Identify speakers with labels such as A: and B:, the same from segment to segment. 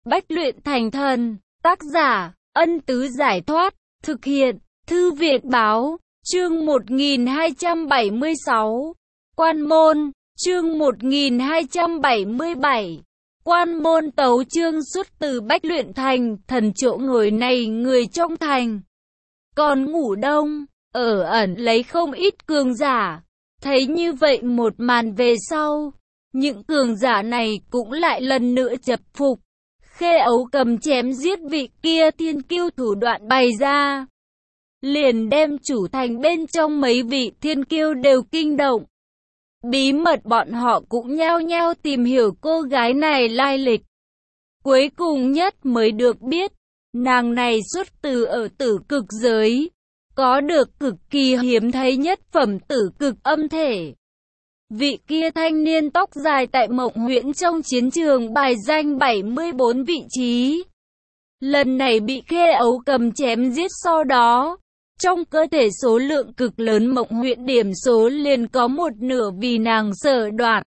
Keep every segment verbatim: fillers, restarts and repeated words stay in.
A: Bách luyện thành thần. Tác giả, Ân Tứ Giải Thoát. Thực hiện, Thư viện Báo. Chương một nghìn hai trăm bảy mươi sáu. Quan môn. Chương một nghìn hai trăm bảy mươi bảy. Quan môn tấu chương xuất từ Bách luyện thành thần, chỗ ngồi này người trong thành. Còn ngủ đông, ở ẩn lấy không ít cường giả. Thấy như vậy một màn về sau, những cường giả này cũng lại lần nữa chập phục. Khê Ấu Cầm chém giết vị kia thiên kiêu thủ đoạn bày ra, liền đem chủ thành bên trong mấy vị thiên kiêu đều kinh động. Bí mật bọn họ cũng nhao nhao tìm hiểu cô gái này lai lịch. Cuối cùng nhất mới được biết, nàng này xuất từ ở tử cực giới, có được cực kỳ hiếm thấy nhất phẩm tử cực âm thể. Vị kia thanh niên tóc dài tại Mộng Huyễn trong chiến trường bài danh bảy mươi bốn vị trí. Lần này bị Khê Ấu Cầm chém giết, sau đó trong cơ thể số lượng cực lớn Mộng Huyễn điểm số liền có một nửa vì nàng sở đoạt.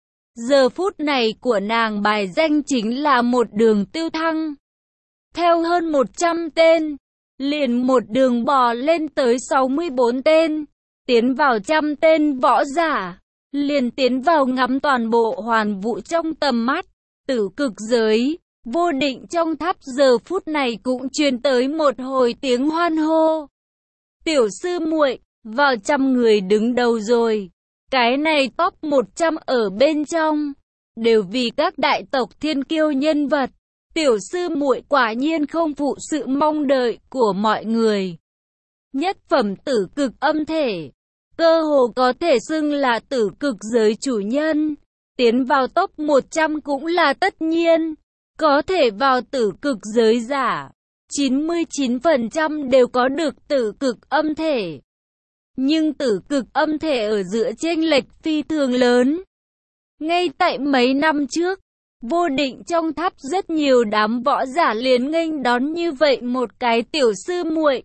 A: Giờ phút này của nàng bài danh chính là một đường tiêu thăng. Theo hơn một trăm tên, liền một đường bò lên tới sáu mươi bốn tên, tiến vào trăm tên võ giả, liền tiến vào ngắm toàn bộ hoàn vũ trong tầm mắt. Tử cực giới, vô định trong tháp giờ phút này cũng truyền tới một hồi tiếng hoan hô. Tiểu sư muội, vào trăm người đứng đầu rồi. Cái này top một trăm ở bên trong, đều vì các đại tộc thiên kiêu nhân vật. Tiểu sư muội quả nhiên không phụ sự mong đợi của mọi người. Nhất phẩm tử cực âm thể, cơ hồ có thể xưng là tử cực giới chủ nhân. Tiến vào top một trăm cũng là tất nhiên. Có thể vào tử cực giới giả, chín mươi chín phần trăm đều có được tử cực âm thể. Nhưng tử cực âm thể ở giữa chênh lệch phi thường lớn. Ngay tại mấy năm trước, vô định trong tháp rất nhiều đám võ giả liền nghênh đón như vậy một cái tiểu sư muội.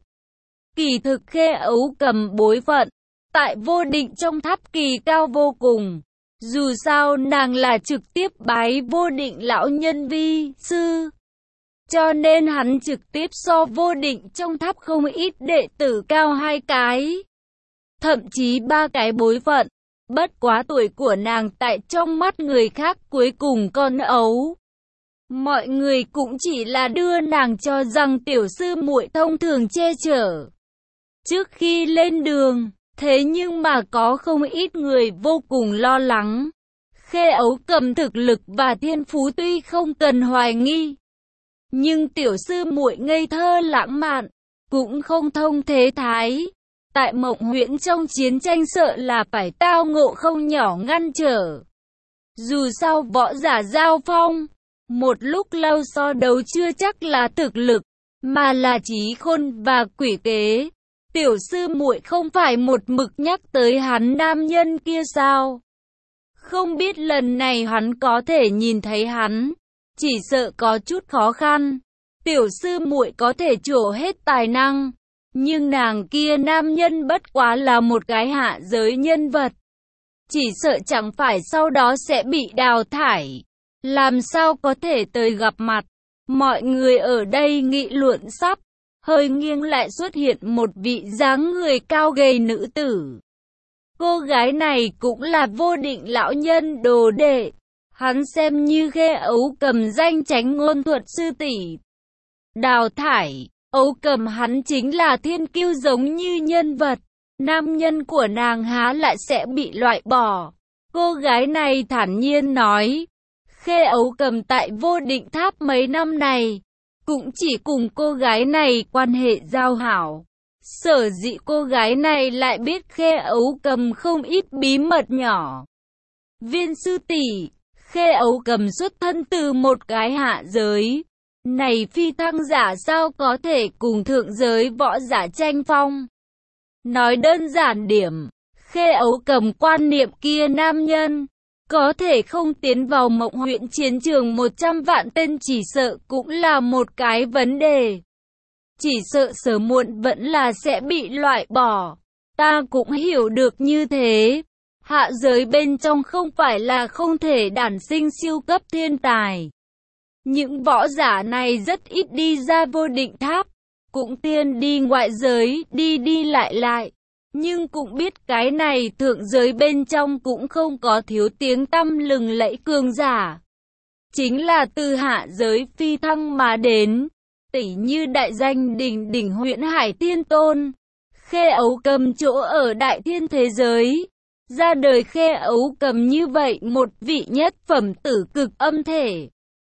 A: Kỳ thực Khê Ấu Cầm bối phận tại vô định trong tháp kỳ cao vô cùng. Dù sao nàng là trực tiếp bái vô định lão nhân vi sư, cho nên hắn trực tiếp so vô định trong tháp không ít đệ tử cao hai cái, thậm chí ba cái bối phận. Bất quá tuổi của nàng tại trong mắt người khác cuối cùng con ấu. Mọi người cũng chỉ là đưa nàng cho rằng tiểu sư muội thông thường che chở. Trước khi lên đường, thế nhưng mà có không ít người vô cùng lo lắng. Khê Ấu Cầm thực lực và thiên phú tuy không cần hoài nghi, nhưng tiểu sư muội ngây thơ lãng mạn, cũng không thông thế thái. Tại Mộng Huyễn trong chiến tranh sợ là phải tao ngộ không nhỏ ngăn trở. Dù sao võ giả giao phong, một lúc lâu so đấu chưa chắc là thực lực, mà là trí khôn và quỷ kế. Tiểu sư muội không phải một mực nhắc tới hắn nam nhân kia sao? Không biết lần này hắn có thể nhìn thấy hắn, chỉ sợ có chút khó khăn. Tiểu sư muội có thể trổ hết tài năng, nhưng nàng kia nam nhân bất quá là một cái hạ giới nhân vật. Chỉ sợ chẳng phải sau đó sẽ bị đào thải. Làm sao có thể tới gặp mặt? Mọi người ở đây nghị luận sắp, hơi nghiêng lại xuất hiện một vị dáng người cao gầy nữ tử. Cô gái này cũng là vô định lão nhân đồ đệ. Hắn xem như Khê Ấu Cầm danh chánh ngôn thuật sư tỷ. Đào thải Ấu Cầm hắn chính là thiên kiêu giống như nhân vật. Nam nhân của nàng há lại sẽ bị loại bỏ? Cô gái này thản nhiên nói. Khê Ấu Cầm tại vô định tháp mấy năm này, cũng chỉ cùng cô gái này quan hệ giao hảo. Sở dĩ cô gái này lại biết Khê Ấu Cầm không ít bí mật nhỏ. Viên sư tỷ, Khê Ấu Cầm xuất thân từ một cái hạ giới. Này phi thăng giả sao có thể cùng thượng giới võ giả tranh phong? Nói đơn giản điểm, Khê Ấu Cầm quan niệm kia nam nhân có thể không tiến vào Mộng Huyễn chiến trường một trăm vạn tên chỉ sợ cũng là một cái vấn đề. Chỉ sợ sớm muộn vẫn là sẽ bị loại bỏ. Ta cũng hiểu được như thế. Hạ giới bên trong không phải là không thể đản sinh siêu cấp thiên tài. Những võ giả này rất ít đi ra Vô Định Tháp, cũng tiên đi ngoại giới, đi đi lại lại. Nhưng cũng biết cái này thượng giới bên trong cũng không có thiếu tiếng tăm lừng lẫy cường giả. Chính là từ hạ giới phi thăng mà đến, tỷ như đại danh đỉnh đỉnh Huyễn Hải Tiên Tôn, Khê Ấu Cầm chỗ ở đại thiên thế giới. Ra đời Khê Ấu Cầm như vậy một vị nhất phẩm tử cực âm thể.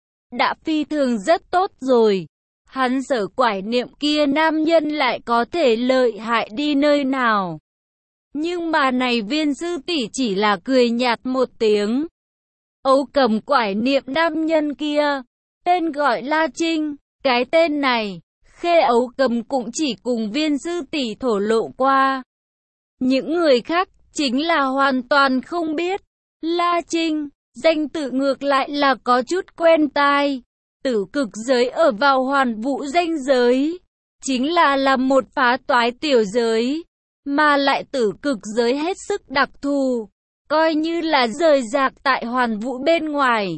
A: Đã phi thường rất tốt rồi. Hắn sở quải niệm kia nam nhân lại có thể lợi hại đi nơi nào. Nhưng mà này Viên sư tỷ chỉ là cười nhạt một tiếng. Ấu Cầm quải niệm nam nhân kia, tên gọi La Trinh. Cái tên này, Khê Ấu Cầm cũng chỉ cùng Viên sư tỷ thổ lộ qua. Những người khác chính là hoàn toàn không biết. La Trinh, danh tự ngược lại là có chút quen tai. Tử cực giới ở vào hoàn vũ danh giới, chính là là một phá toái tiểu giới, mà lại tử cực giới hết sức đặc thù, coi như là rời rạc tại hoàn vũ bên ngoài.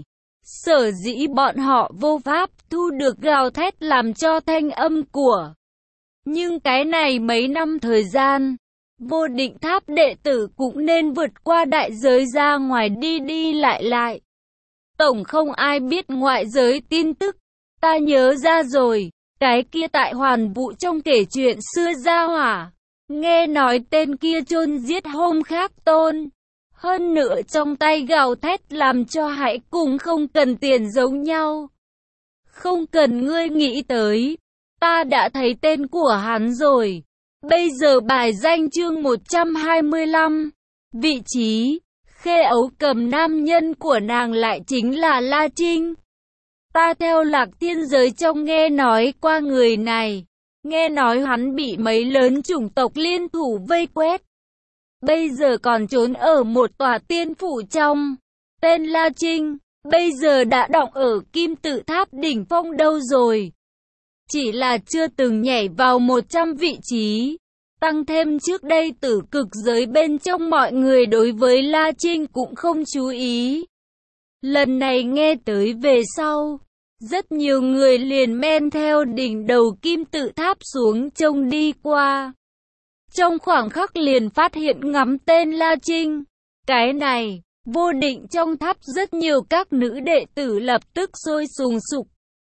A: Sở dĩ bọn họ vô pháp thu được gào thét làm cho thanh âm của. Nhưng cái này mấy năm thời gian, Vô Định Tháp đệ tử cũng nên vượt qua đại giới ra ngoài đi đi lại lại. Tổng không ai biết ngoại giới tin tức. Ta nhớ ra rồi, cái kia tại hoàn vũ trong kể chuyện xưa gia hỏa. Nghe nói tên kia chôn giết Hôm Khác Tôn. Hơn nữa trong tay gào thét làm cho hãy cùng không cần tiền giống nhau. Không cần ngươi nghĩ tới, ta đã thấy tên của hắn rồi. Bây giờ bài danh chương một trăm hai mươi lăm, vị trí, Khê Ấu Cầm nam nhân của nàng lại chính là La Trinh. Ta theo Lạc Thiên giới trong nghe nói qua người này, nghe nói hắn bị mấy lớn chủng tộc liên thủ vây quét. Bây giờ còn trốn ở một tòa tiên phủ trong, tên La Trinh, bây giờ đã đọng ở Kim Tự Tháp đỉnh phong đâu rồi. Chỉ là chưa từng nhảy vào một trăm vị trí. Tăng thêm trước đây tử cực giới bên trong mọi người đối với La Trinh cũng không chú ý. Lần này nghe tới về sau, rất nhiều người liền men theo đỉnh đầu Kim Tự Tháp xuống trông đi qua. Trong khoảng khắc liền phát hiện ngắm tên La Trinh. Cái này, Vô Định trong tháp rất nhiều các nữ đệ tử lập tức sôi sùng sục.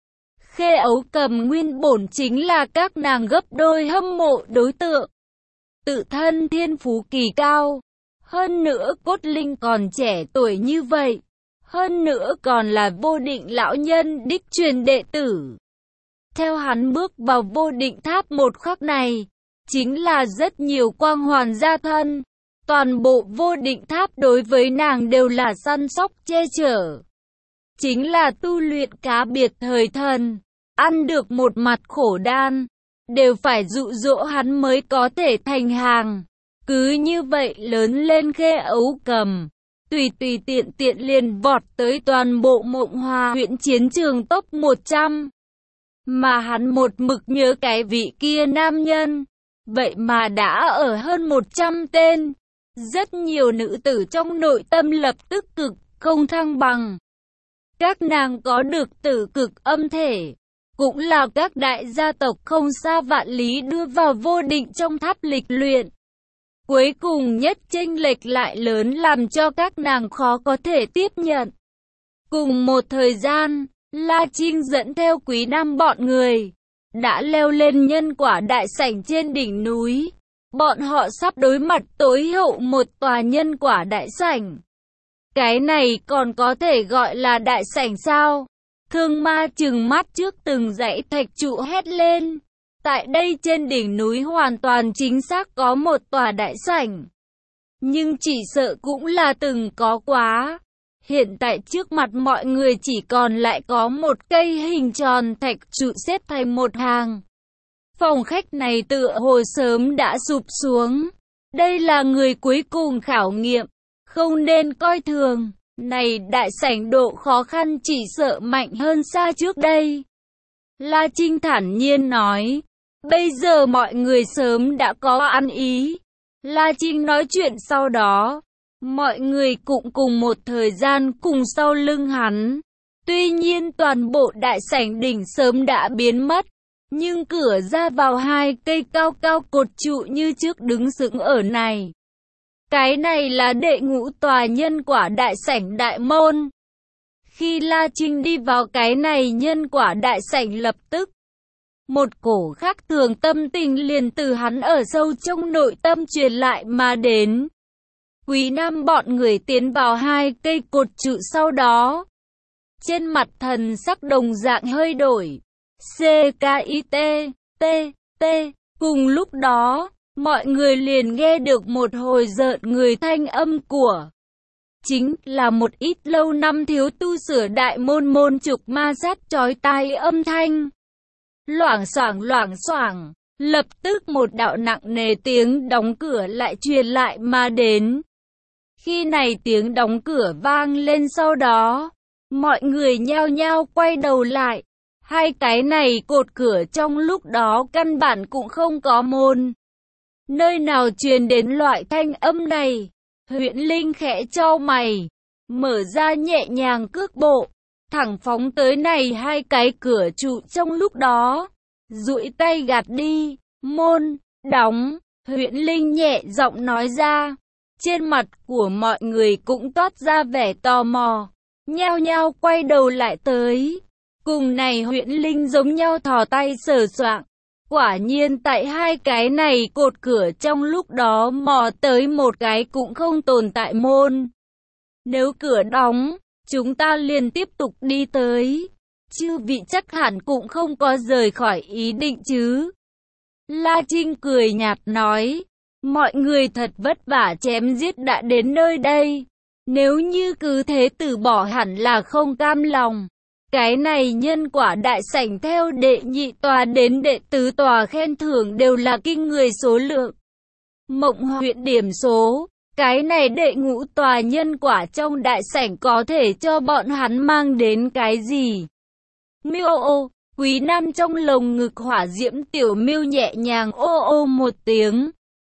A: Khê Ấu Cầm nguyên bổn chính là các nàng gấp đôi hâm mộ đối tượng. Tự thân thiên phú kỳ cao. Hơn nữa cốt linh còn trẻ tuổi như vậy. Hơn nữa còn là Vô Định lão nhân đích truyền đệ tử. Theo hắn bước vào Vô Định Tháp một khắc này, chính là rất nhiều quang hoàn gia thân. Toàn bộ Vô Định Tháp đối với nàng đều là săn sóc che chở. Chính là tu luyện cá biệt thời thần, ăn được một mặt khổ đan, đều phải dụ dỗ hắn mới có thể thành hàng. Cứ như vậy lớn lên Khê Ấu Cầm, tùy tùy tiện tiện liền vọt tới toàn bộ Mộng Hoa huyện chiến trường top một trăm. Mà hắn một mực nhớ cái vị kia nam nhân, vậy mà đã ở hơn một trăm tên. Rất nhiều nữ tử trong nội tâm lập tức cực không thăng bằng. Các nàng có được tử cực âm thể, cũng là các đại gia tộc không xa vạn lý đưa vào Vô Định trong tháp lịch luyện. Cuối cùng nhất chênh lệch lại lớn làm cho các nàng khó có thể tiếp nhận. Cùng một thời gian, La Trinh dẫn theo Quý Nam bọn người, đã leo lên nhân quả đại sảnh trên đỉnh núi. Bọn họ sắp đối mặt tối hậu một tòa nhân quả đại sảnh. Cái này còn có thể gọi là đại sảnh sao? Thương Ma trừng mắt trước từng dãy thạch trụ hét lên. Tại đây trên đỉnh núi hoàn toàn chính xác có một tòa đại sảnh. Nhưng chỉ sợ cũng là từng có quá. Hiện tại trước mặt mọi người chỉ còn lại có một cây hình tròn thạch trụ xếp thành một hàng. Phòng khách này tựa hồ sớm đã sụp xuống. Đây là người cuối cùng khảo nghiệm, không nên coi thường. Này đại sảnh độ khó khăn chỉ sợ mạnh hơn xa trước đây. La Trinh thản nhiên nói. Bây giờ mọi người sớm đã có ăn ý. La Trinh nói chuyện sau đó. Mọi người cũng cùng một thời gian cùng sau lưng hắn. Tuy nhiên toàn bộ đại sảnh đỉnh sớm đã biến mất, nhưng cửa ra vào hai cây cao cao cột trụ như trước đứng sững ở này. Cái này là đệ ngũ tòa nhân quả đại sảnh đại môn. Khi La Trinh đi vào cái này nhân quả đại sảnh, lập tức một cổ khác thường tâm tình liền từ hắn ở sâu trong nội tâm truyền lại mà đến. Quý Nam bọn người tiến vào hai cây cột trụ sau đó, trên mặt thần sắc đồng dạng hơi đổi. C K I T, T, T. Cùng lúc đó, mọi người liền nghe được một hồi rợn người thanh âm của chính là một ít lâu năm thiếu tu sửa đại môn môn trục ma sát chói tai âm thanh. Loảng xoảng loảng xoảng, lập tức một đạo nặng nề tiếng đóng cửa lại truyền lại mà đến. Khi này tiếng đóng cửa vang lên sau đó, mọi người nhao nhao quay đầu lại. Hai cái này cột cửa trong lúc đó căn bản cũng không có môn. Nơi nào truyền đến loại thanh âm này? Huyễn Linh khẽ chau mày, mở ra nhẹ nhàng cước bộ, thẳng phóng tới này hai cái cửa trụ trong lúc đó. Duỗi tay gạt đi, môn, đóng, Huyễn Linh nhẹ giọng nói ra. Trên mặt của mọi người cũng toát ra vẻ tò mò, nhao nhao quay đầu lại tới. Cùng này Huyễn Linh giống nhau thò tay sờ soạng. Quả nhiên tại hai cái này cột cửa trong lúc đó mò tới một cái cũng không tồn tại môn. Nếu cửa đóng, chúng ta liền tiếp tục đi tới. Chư vị chắc hẳn cũng không có rời khỏi ý định chứ. La Trinh cười nhạt nói, mọi người thật vất vả chém giết đã đến nơi đây. Nếu như cứ thế từ bỏ hẳn là không cam lòng. Cái này nhân quả đại sảnh theo đệ nhị tòa đến đệ tứ tòa khen thưởng đều là kinh người số lượng. Mộng huyện điểm số, cái này đệ ngũ tòa nhân quả trong đại sảnh có thể cho bọn hắn mang đến cái gì? Miêu ô, Quý Nam trong lồng ngực hỏa diễm tiểu miêu nhẹ nhàng ô ô một tiếng.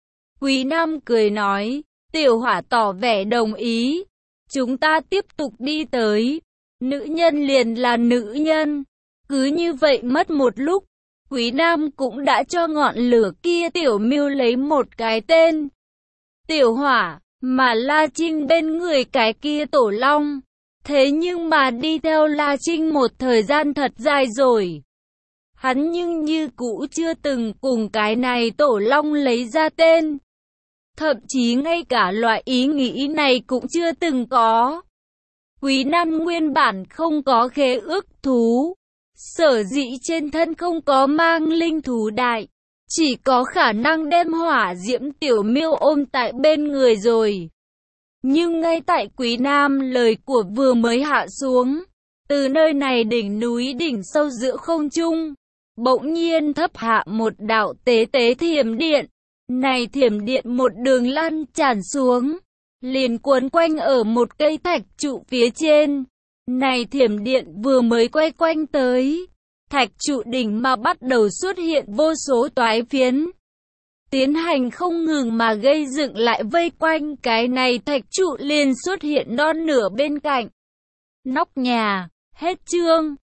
A: Quý Nam cười nói, tiểu hỏa tỏ vẻ đồng ý. Chúng ta tiếp tục đi tới. Nữ nhân liền là nữ nhân. Cứ như vậy mất một lúc, Quý Nam cũng đã cho ngọn lửa kia tiểu miêu lấy một cái tên. Tiểu hỏa, mà La Trinh bên người cái kia tổ long. Thế nhưng mà đi theo La Trinh một thời gian thật dài rồi. Hắn nhưng như cũ chưa từng cùng cái này tổ long lấy ra tên. Thậm chí ngay cả loại ý nghĩ này cũng chưa từng có. Quý Nam nguyên bản không có khế ước thú. Sở dĩ trên thân không có mang linh thú đại. Chỉ có khả năng đem hỏa diễm tiểu miêu ôm tại bên người rồi. Nhưng ngay tại Quý Nam lời của vừa mới hạ xuống. Từ nơi này đỉnh núi đỉnh sâu giữa không trung. Bỗng nhiên thấp hạ một đạo tế tế thiểm điện. Này thiểm điện một đường lan tràn xuống. Liền cuốn quanh ở một cây thạch trụ phía trên. Này thiểm điện vừa mới quay quanh tới. Thạch trụ đỉnh mà bắt đầu xuất hiện vô số toái phiến. Tiến hành không ngừng mà gây dựng lại vây quanh cái này thạch trụ liền xuất hiện non nửa bên cạnh. Nóc nhà, hết chương.